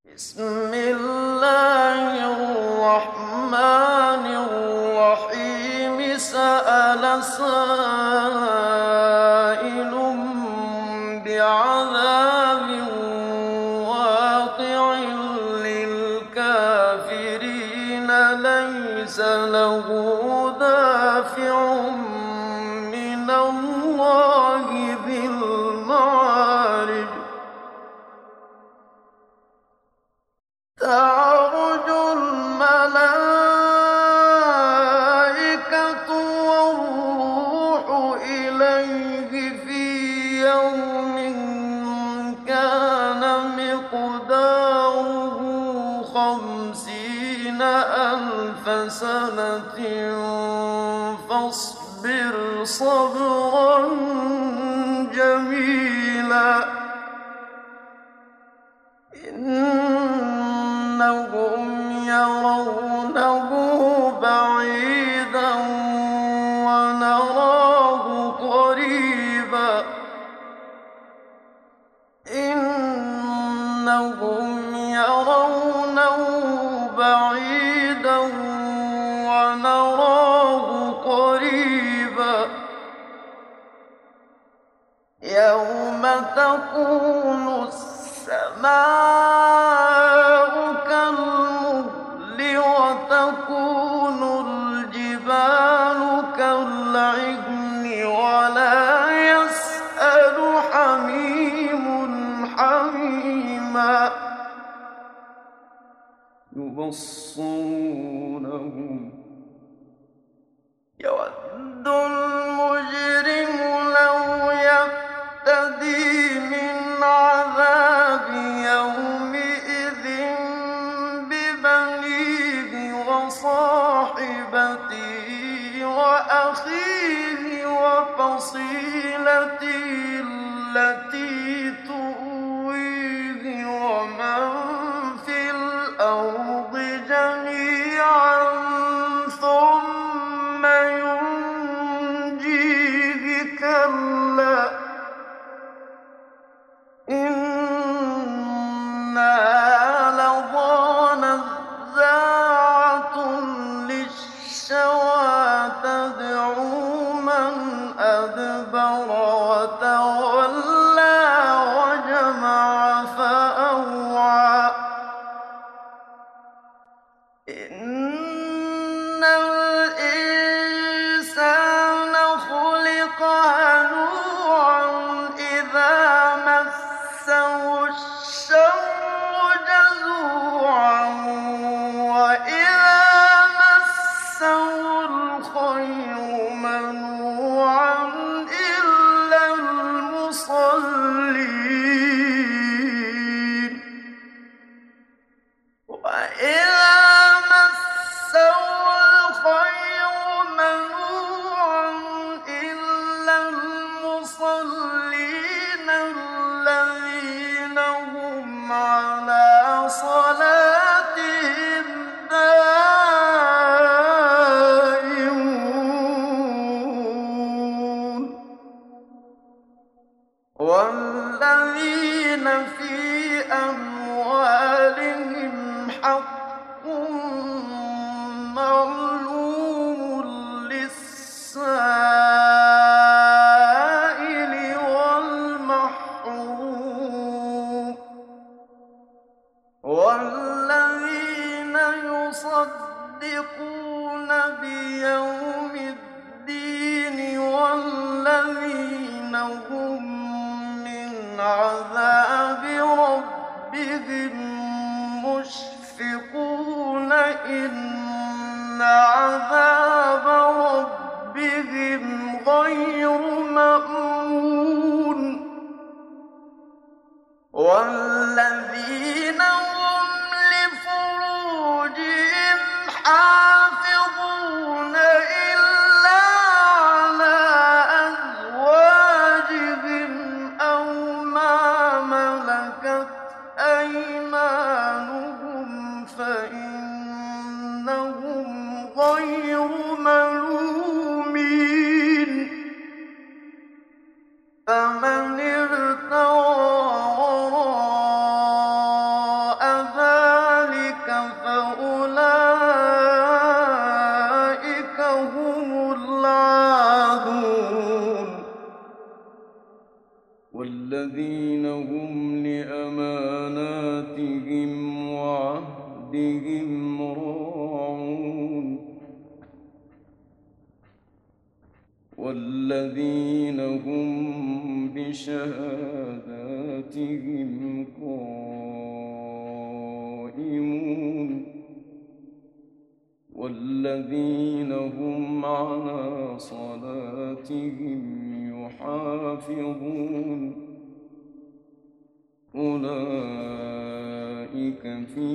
بسم الله الرحمن الرحيم. سأل سائل بعذاب واقع للكافرين ليس له دافع من الله ذي المعارج. تعرج الملائكة والروح إليه في يوم كان مقداره 50,000 سنة فاصبر صبرا جميلا إنهم يرونه بعيدا ونراه قريبا إنهم يرونه بعيدا ونراه قريبا يوم تكون السماء كالمهل وتكون الجبال كالعهن ولا يسأل حميم حميما يبصرونهم يود المجرم لو يفتدي من عذاب يومئذ ببنيه وصاحبته وأخيه وفصيلته التي تؤويه ومن في الأرض جميعا ثم ينجيه كلا إنها لظى نزاعة للشوى تدعو من أدبر وتولى وجمع فأوعى إن الإنسان خلق هلوعا إذا مسه الشر جزوعا وإذا مسه الخير منوعا إلا المصلين وإذا مسه الخير منوعا إلا المصلين الذين هم على صلاتهم دائمون والذين في أموالهم حق معلوم للسائل والمحروم والذين يصدقون بيوم الدين والذين هم من عذاب ربهم مشفقون إن عذاب ربهم غير مأمون والذين هم لفروجهم حافظون إلا على أزواجهم أو ما ملكت أيمانهم فإنهم غير ملومين فمن ابتغى وراء صلاتهم وعهدهم راعون والذين هم بشهاداتهم قائمون والذين هم على صلاتهم يحافظون أولئك في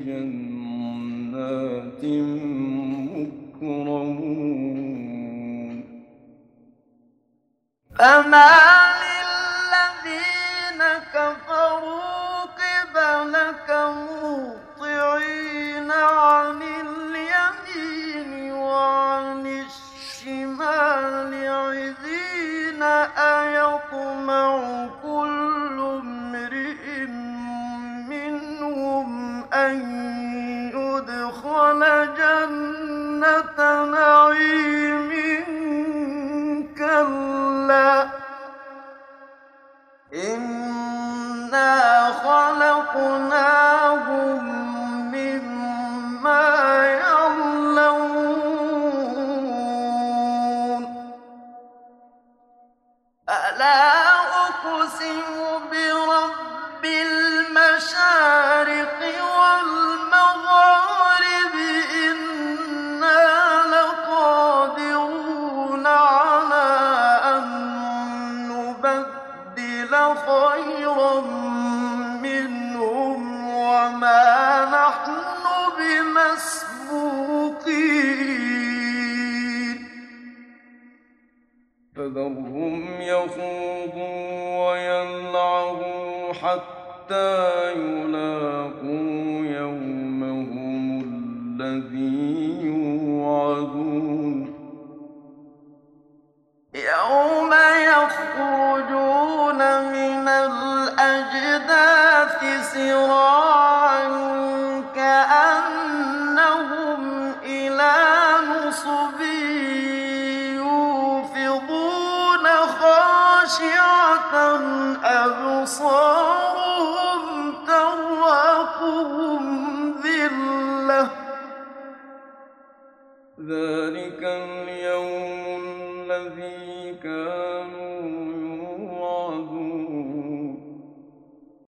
جنات مكرمون فما للذين كفروا قبلك مهطعين عن اليمين وعن الشمال عزين أيطمع كل امرئ منهم أن يدخل جنة نعيم كلا إنا خلقناهم مما يعلمون ألا أقسم برب المشارق والمغارب إنا لقادرون على أن نبدل خيرا منهم وما نحن بمسبوقين فذرهم يخوضوا ويلعبوا حتى يلاقوا يومهم الذي يوعدون يوم يخرجون من الأجداث سراعا